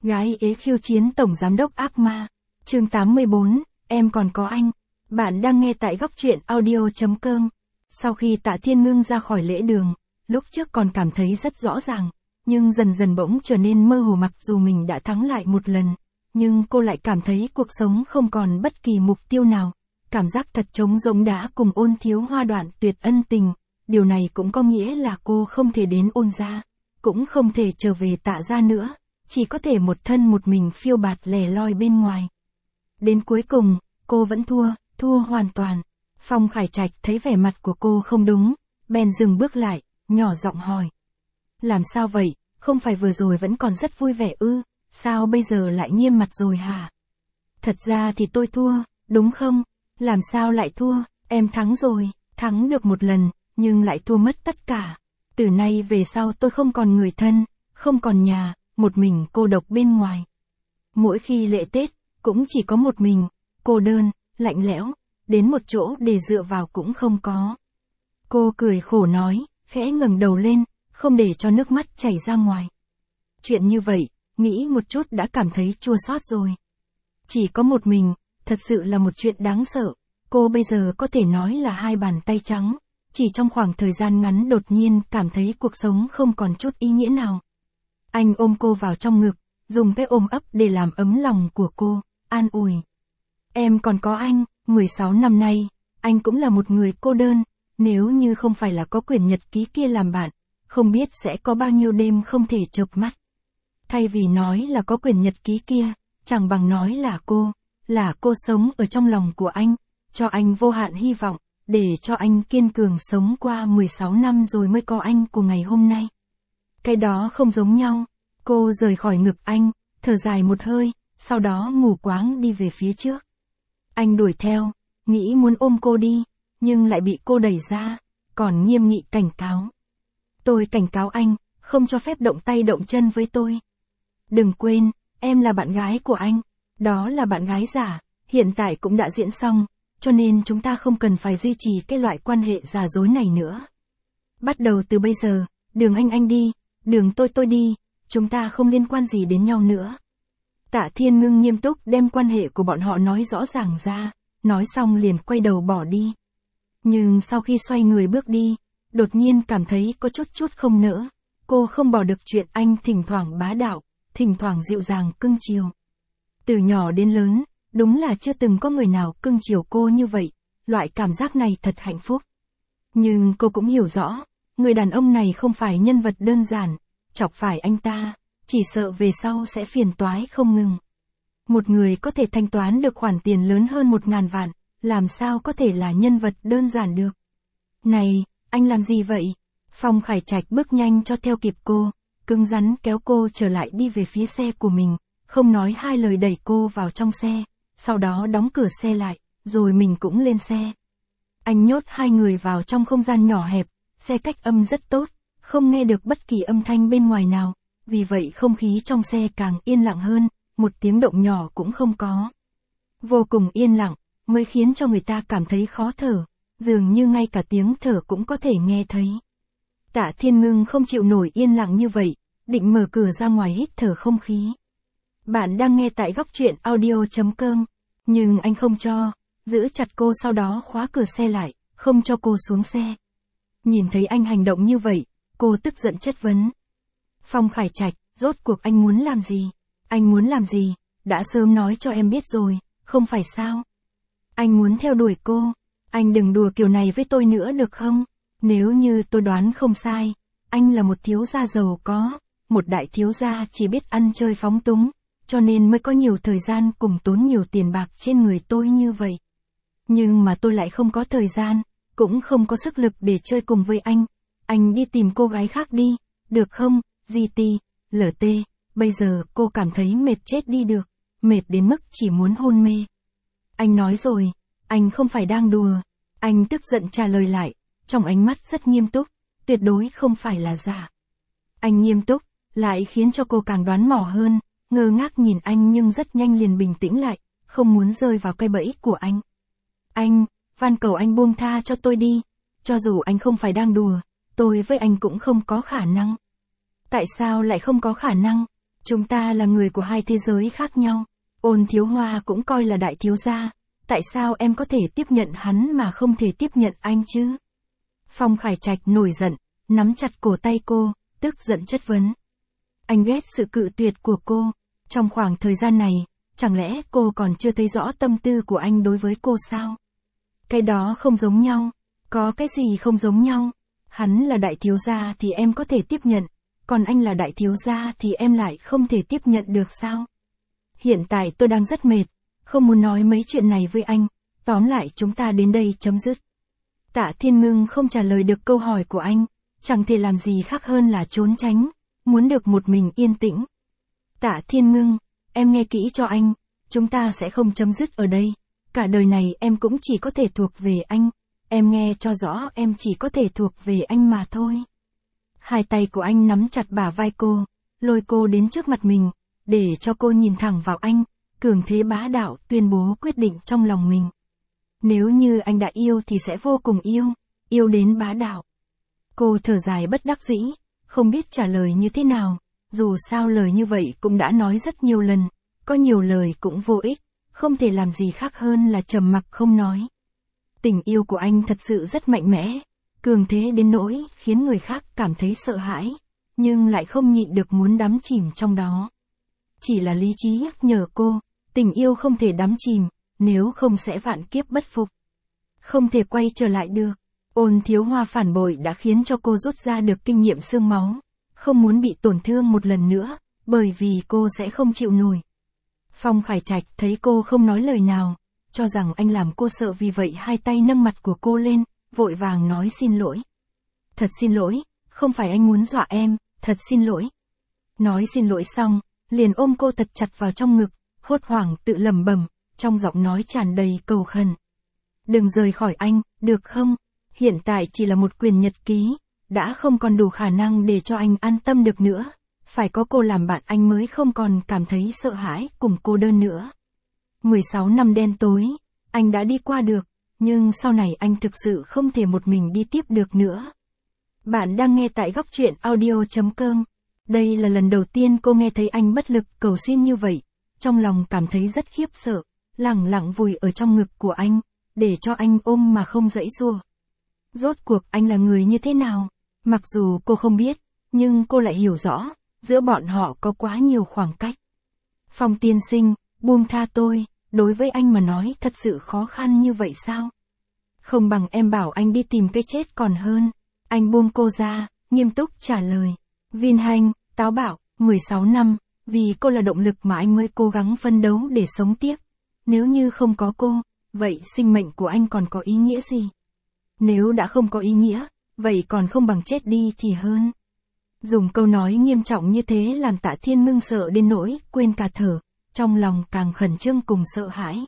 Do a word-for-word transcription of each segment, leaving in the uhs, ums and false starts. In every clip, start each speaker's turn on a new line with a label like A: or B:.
A: Gái ế khiêu chiến tổng giám đốc ác ma. Chương tám mươi bốn, em còn có anh. Bạn đang nghe tại góc truyện audio.com. Sau khi Tạ Thiên Ngưng ra khỏi lễ đường, lúc trước còn cảm thấy rất rõ ràng, nhưng dần dần bỗng trở nên mơ hồ. Mặc dù mình đã thắng lại một lần, nhưng cô lại cảm thấy cuộc sống không còn bất kỳ mục tiêu nào. Cảm giác thật trống rỗng đã cùng Ôn Thiếu Hoa đoạn tuyệt ân tình. Điều này cũng có nghĩa là cô không thể đến Ôn gia, cũng không thể trở về Tạ gia nữa, chỉ có thể một thân một mình phiêu bạt lẻ loi bên ngoài. Đến cuối cùng, cô vẫn thua, thua hoàn toàn. Phong Khải Trạch thấy vẻ mặt của cô không đúng, bèn dừng bước lại, nhỏ giọng hỏi. Làm sao vậy, không phải vừa rồi vẫn còn rất vui vẻ ư, sao bây giờ lại nghiêm mặt rồi hả? Thật ra thì tôi thua, đúng không? Làm sao lại thua, em thắng rồi, thắng được một lần, nhưng lại thua mất tất cả. Từ nay về sau tôi không còn người thân, không còn nhà, một mình cô độc bên ngoài. Mỗi khi lễ Tết, cũng chỉ có một mình, cô đơn, lạnh lẽo, đến một chỗ để dựa vào cũng không có. Cô cười khổ nói, khẽ ngẩng đầu lên, không để cho nước mắt chảy ra ngoài. Chuyện như vậy, nghĩ một chút đã cảm thấy chua xót rồi. Chỉ có một mình, thật sự là một chuyện đáng sợ. Cô bây giờ có thể nói là hai bàn tay trắng, chỉ trong khoảng thời gian ngắn đột nhiên cảm thấy cuộc sống không còn chút ý nghĩa nào. Anh ôm cô vào trong ngực, dùng cái ôm ấp để làm ấm lòng của cô, an ủi. Em còn có anh, mười sáu năm nay, anh cũng là một người cô đơn, nếu như không phải là có quyển nhật ký kia làm bạn, không biết sẽ có bao nhiêu đêm không thể chợp mắt. Thay vì nói là có quyển nhật ký kia, chẳng bằng nói là cô, là cô sống ở trong lòng của anh, cho anh vô hạn hy vọng, để cho anh kiên cường sống qua mười sáu năm rồi mới có anh của ngày hôm nay. Cái đó không giống nhau. Cô rời khỏi ngực anh, thở dài một hơi, sau đó mù quáng đi về phía trước. Anh đuổi theo, nghĩ muốn ôm cô đi, nhưng lại bị cô đẩy ra, còn nghiêm nghị cảnh cáo. Tôi cảnh cáo anh, không cho phép động tay động chân với tôi. Đừng quên, em là bạn gái của anh, đó là bạn gái giả, hiện tại cũng đã diễn xong, cho nên chúng ta không cần phải duy trì cái loại quan hệ giả dối này nữa. Bắt đầu từ bây giờ, đường anh anh đi, đường tôi tôi đi, chúng ta không liên quan gì đến nhau nữa. Tạ Thiên Ngưng nghiêm túc đem quan hệ của bọn họ nói rõ ràng ra, nói xong liền quay đầu bỏ đi. Nhưng sau khi xoay người bước đi, đột nhiên cảm thấy có chút chút không nỡ. Cô không bỏ được chuyện anh thỉnh thoảng bá đạo, thỉnh thoảng dịu dàng cưng chiều. Từ nhỏ đến lớn, đúng là chưa từng có người nào cưng chiều cô như vậy, loại cảm giác này thật hạnh phúc. Nhưng cô cũng hiểu rõ, người đàn ông này không phải nhân vật đơn giản, chọc phải anh ta, chỉ sợ về sau sẽ phiền toái không ngừng. Một người có thể thanh toán được khoản tiền lớn hơn một ngàn vạn, làm sao có thể là nhân vật đơn giản được. Này, anh làm gì vậy? Phong Khải Trạch bước nhanh cho theo kịp cô, cứng rắn kéo cô trở lại đi về phía xe của mình, không nói hai lời đẩy cô vào trong xe, sau đó đóng cửa xe lại, rồi mình cũng lên xe. Anh nhốt hai người vào trong không gian nhỏ hẹp, xe cách âm rất tốt, không nghe được bất kỳ âm thanh bên ngoài nào, vì vậy không khí trong xe càng yên lặng hơn, một tiếng động nhỏ cũng không có. Vô cùng yên lặng, mới khiến cho người ta cảm thấy khó thở, dường như ngay cả tiếng thở cũng có thể nghe thấy. Tạ Thiên Ngưng không chịu nổi yên lặng như vậy, định mở cửa ra ngoài hít thở không khí. Bạn đang nghe tại góc truyện audio.com, nhưng anh không cho, giữ chặt cô sau đó khóa cửa xe lại, không cho cô xuống xe. Nhìn thấy anh hành động như vậy, cô tức giận chất vấn. Phong Khải Trạch, rốt cuộc anh muốn làm gì? Anh muốn làm gì? Đã sớm nói cho em biết rồi, không phải sao? Anh muốn theo đuổi cô, anh đừng đùa kiểu này với tôi nữa được không? Nếu như tôi đoán không sai, anh là một thiếu gia giàu có, một đại thiếu gia chỉ biết ăn chơi phóng túng, cho nên mới có nhiều thời gian cùng tốn nhiều tiền bạc trên người tôi như vậy. Nhưng mà tôi lại không có thời gian, cũng không có sức lực để chơi cùng với anh. Anh đi tìm cô gái khác đi, được không? giê tê, lờ tê, bây giờ cô cảm thấy mệt chết đi được, mệt đến mức chỉ muốn hôn mê. Anh nói rồi, anh không phải đang đùa. Anh tức giận trả lời lại, trong ánh mắt rất nghiêm túc, tuyệt đối không phải là giả. Anh nghiêm túc, lại khiến cho cô càng đoán mò hơn, ngơ ngác nhìn anh nhưng rất nhanh liền bình tĩnh lại, không muốn rơi vào cái bẫy của anh. Anh, van cầu anh buông tha cho tôi đi, cho dù anh không phải đang đùa, tôi với anh cũng không có khả năng. Tại sao lại không có khả năng? Chúng ta là người của hai thế giới khác nhau. Ôn Thiếu Hoa cũng coi là đại thiếu gia. Tại sao em có thể tiếp nhận hắn mà không thể tiếp nhận anh chứ? Phong Khải Trạch nổi giận, nắm chặt cổ tay cô, tức giận chất vấn. Anh ghét sự cự tuyệt của cô. Trong khoảng thời gian này, chẳng lẽ cô còn chưa thấy rõ tâm tư của anh đối với cô sao? Cái đó không giống nhau. Có cái gì không giống nhau? Hắn là đại thiếu gia thì em có thể tiếp nhận, còn anh là đại thiếu gia thì em lại không thể tiếp nhận được sao? Hiện tại tôi đang rất mệt, không muốn nói mấy chuyện này với anh, tóm lại chúng ta đến đây chấm dứt. Tạ Thiên Ngưng không trả lời được câu hỏi của anh, chẳng thể làm gì khác hơn là trốn tránh, muốn được một mình yên tĩnh. Tạ Thiên Ngưng, em nghe kỹ cho anh, chúng ta sẽ không chấm dứt ở đây, cả đời này em cũng chỉ có thể thuộc về anh, em nghe cho rõ em chỉ có thể thuộc về anh mà thôi. Hai tay của anh nắm chặt bả vai cô, lôi cô đến trước mặt mình, để cho cô nhìn thẳng vào anh, cường thế bá đạo tuyên bố quyết định trong lòng mình. Nếu như anh đã yêu thì sẽ vô cùng yêu, yêu đến bá đạo. Cô thở dài bất đắc dĩ, không biết trả lời như thế nào, dù sao lời như vậy cũng đã nói rất nhiều lần, có nhiều lời cũng vô ích, không thể làm gì khác hơn là trầm mặc không nói. Tình yêu của anh thật sự rất mạnh mẽ, cường thế đến nỗi khiến người khác cảm thấy sợ hãi, nhưng lại không nhịn được muốn đắm chìm trong đó. Chỉ là lý trí nhắc nhở cô, tình yêu không thể đắm chìm, nếu không sẽ vạn kiếp bất phục. Không thể quay trở lại được. Ôn Thiếu Hoa phản bội đã khiến cho cô rút ra được kinh nghiệm xương máu, không muốn bị tổn thương một lần nữa, bởi vì cô sẽ không chịu nổi. Phong Khải Trạch thấy cô không nói lời nào, cho rằng anh làm cô sợ, vì vậy hai tay nâng mặt của cô lên, vội vàng nói xin lỗi. Thật xin lỗi, không phải anh muốn dọa em, thật xin lỗi. Nói xin lỗi xong, liền ôm cô thật chặt vào trong ngực, hốt hoảng tự lẩm bẩm, trong giọng nói tràn đầy cầu khẩn. Đừng rời khỏi anh, được không? Hiện tại chỉ là một quyển nhật ký, đã không còn đủ khả năng để cho anh an tâm được nữa. Phải có cô làm bạn anh mới không còn cảm thấy sợ hãi cùng cô đơn nữa. mười sáu năm đen tối, anh đã đi qua được, nhưng sau này anh thực sự không thể một mình đi tiếp được nữa. Bạn đang nghe tại góc truyện audio chấm com. Đây là lần đầu tiên cô nghe thấy anh bất lực cầu xin như vậy, trong lòng cảm thấy rất khiếp sợ, lẳng lặng vùi ở trong ngực của anh, để cho anh ôm mà không giãy giụa. Rốt cuộc anh là người như thế nào? Mặc dù cô không biết, nhưng cô lại hiểu rõ, giữa bọn họ có quá nhiều khoảng cách. Phong tiên sinh, buông tha tôi, đối với anh mà nói thật sự khó khăn như vậy sao? Không bằng em bảo anh đi tìm cái chết còn hơn. Anh buông cô ra, nghiêm túc trả lời. Vin Hành, táo bạo, mười sáu năm, vì cô là động lực mà anh mới cố gắng phân đấu để sống tiếp. Nếu như không có cô, vậy sinh mệnh của anh còn có ý nghĩa gì? Nếu đã không có ý nghĩa, vậy còn không bằng chết đi thì hơn. Dùng câu nói nghiêm trọng như thế làm Tạ Thiên Ngưng sợ đến nỗi quên cả thở, trong lòng càng khẩn trương cùng sợ hãi.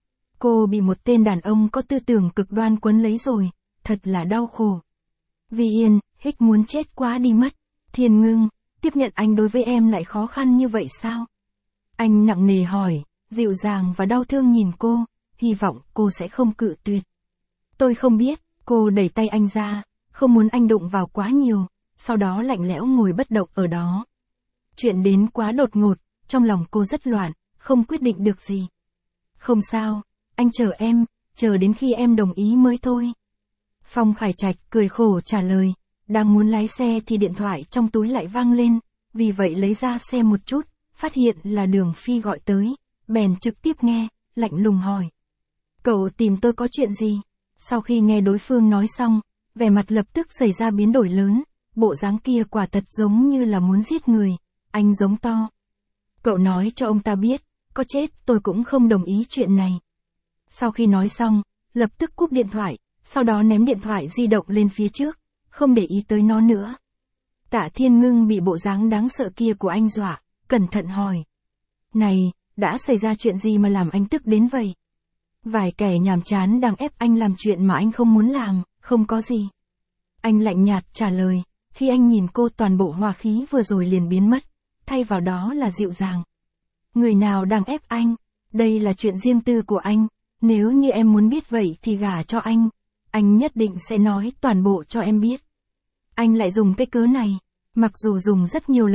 A: Cô bị một tên đàn ông có tư tưởng cực đoan quấn lấy rồi, thật là đau khổ. Vi Yên, Hích muốn chết quá đi mất. Thiên Ngưng, tiếp nhận anh đối với em lại khó khăn như vậy sao? Anh nặng nề hỏi, dịu dàng và đau thương nhìn cô, hy vọng cô sẽ không cự tuyệt. Tôi không biết, cô đẩy tay anh ra, không muốn anh đụng vào quá nhiều, sau đó lạnh lẽo ngồi bất động ở đó. Chuyện đến quá đột ngột, trong lòng cô rất loạn, không quyết định được gì. Không sao, anh chờ em, chờ đến khi em đồng ý mới thôi. Phong Khải Trạch cười khổ trả lời, đang muốn lái xe thì điện thoại trong túi lại vang lên, vì vậy lấy ra xe một chút, phát hiện là Đường Phi gọi tới, bèn trực tiếp nghe, lạnh lùng hỏi. Cậu tìm tôi có chuyện gì? Sau khi nghe đối phương nói xong, vẻ mặt lập tức xảy ra biến đổi lớn, bộ dáng kia quả thật giống như là muốn giết người, anh giống to. Cậu nói cho ông ta biết, có chết tôi cũng không đồng ý chuyện này. Sau khi nói xong, lập tức cúp điện thoại, sau đó ném điện thoại di động lên phía trước, không để ý tới nó nữa. Tạ Thiên Ngưng bị bộ dáng đáng sợ kia của anh dọa, cẩn thận hỏi. Này, đã xảy ra chuyện gì mà làm anh tức đến vậy? Vài kẻ nhàm chán đang ép anh làm chuyện mà anh không muốn làm, không có gì. Anh lạnh nhạt trả lời, khi anh nhìn cô toàn bộ hòa khí vừa rồi liền biến mất, thay vào đó là dịu dàng. Người nào đang ép anh? Đây là chuyện riêng tư của anh, nếu như em muốn biết vậy thì gả cho anh. Anh nhất định sẽ nói toàn bộ cho em biết. Anh lại dùng cái cớ này, mặc dù dùng rất nhiều lần,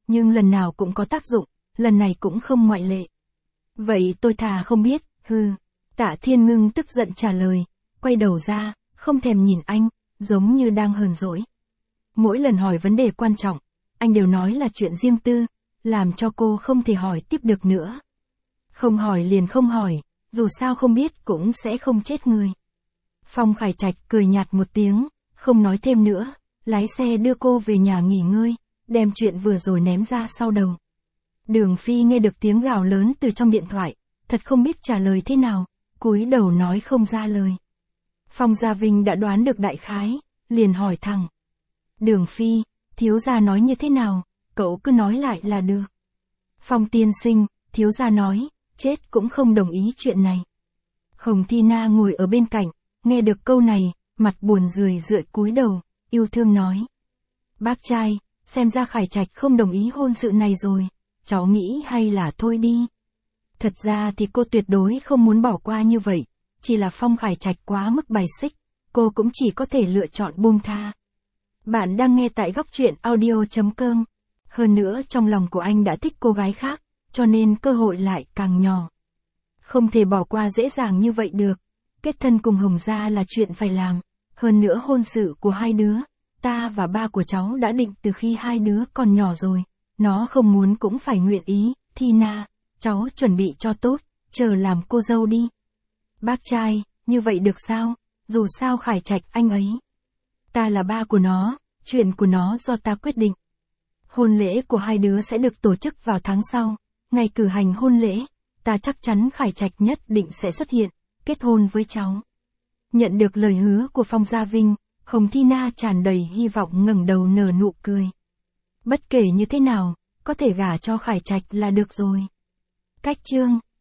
A: nhưng lần nào cũng có tác dụng, lần này cũng không ngoại lệ. Vậy tôi thà không biết, hừ. Tạ Thiên Ngưng tức giận trả lời, quay đầu ra, không thèm nhìn anh, giống như đang hờn dỗi. Mỗi lần hỏi vấn đề quan trọng, anh đều nói là chuyện riêng tư, làm cho cô không thể hỏi tiếp được nữa. Không hỏi liền không hỏi, dù sao không biết cũng sẽ không chết người. Phong Khải Trạch cười nhạt một tiếng, không nói thêm nữa, lái xe đưa cô về nhà nghỉ ngơi, đem chuyện vừa rồi ném ra sau đầu. Đường Phi nghe được tiếng gào lớn từ trong điện thoại, thật không biết trả lời thế nào, cúi đầu nói không ra lời. Phong Gia Vinh đã đoán được đại khái, liền hỏi thẳng. Đường Phi, thiếu gia nói như thế nào, cậu cứ nói lại là được. Phong tiên sinh, thiếu gia nói, chết cũng không đồng ý chuyện này. Hồng Thi Na ngồi ở bên cạnh, nghe được câu này, mặt buồn rười rượi cúi đầu, yêu thương nói. Bác trai, xem ra Khải Trạch không đồng ý hôn sự này rồi, cháu nghĩ hay là thôi đi. Thật ra thì cô tuyệt đối không muốn bỏ qua như vậy, chỉ là Phong Khải Trạch quá mức bài xích, cô cũng chỉ có thể lựa chọn buông tha. Bạn đang nghe tại góc truyện audio chấm com. Hơn nữa trong lòng của anh đã thích cô gái khác, cho nên cơ hội lại càng nhỏ. Không thể bỏ qua dễ dàng như vậy được. Kết thân cùng Hồng Gia là chuyện phải làm. Hơn nữa hôn sự của hai đứa, ta và ba của cháu đã định từ khi hai đứa còn nhỏ rồi. Nó không muốn cũng phải nguyện ý. Thi Na, cháu chuẩn bị cho tốt, chờ làm cô dâu đi. Bác trai, như vậy được sao? Dù sao Khải Trạch anh ấy. Ta là ba của nó, chuyện của nó do ta quyết định. Hôn lễ của hai đứa sẽ được tổ chức vào tháng sau. Ngày cử hành hôn lễ, ta chắc chắn Khải Trạch nhất định sẽ xuất hiện, kết hôn với cháu. Nhận được lời hứa của Phong Gia Vinh, Hồng Thi Na tràn đầy hy vọng ngẩng đầu nở nụ cười. Bất kể như thế nào, có thể gả cho Khải Trạch là được rồi. Cách chương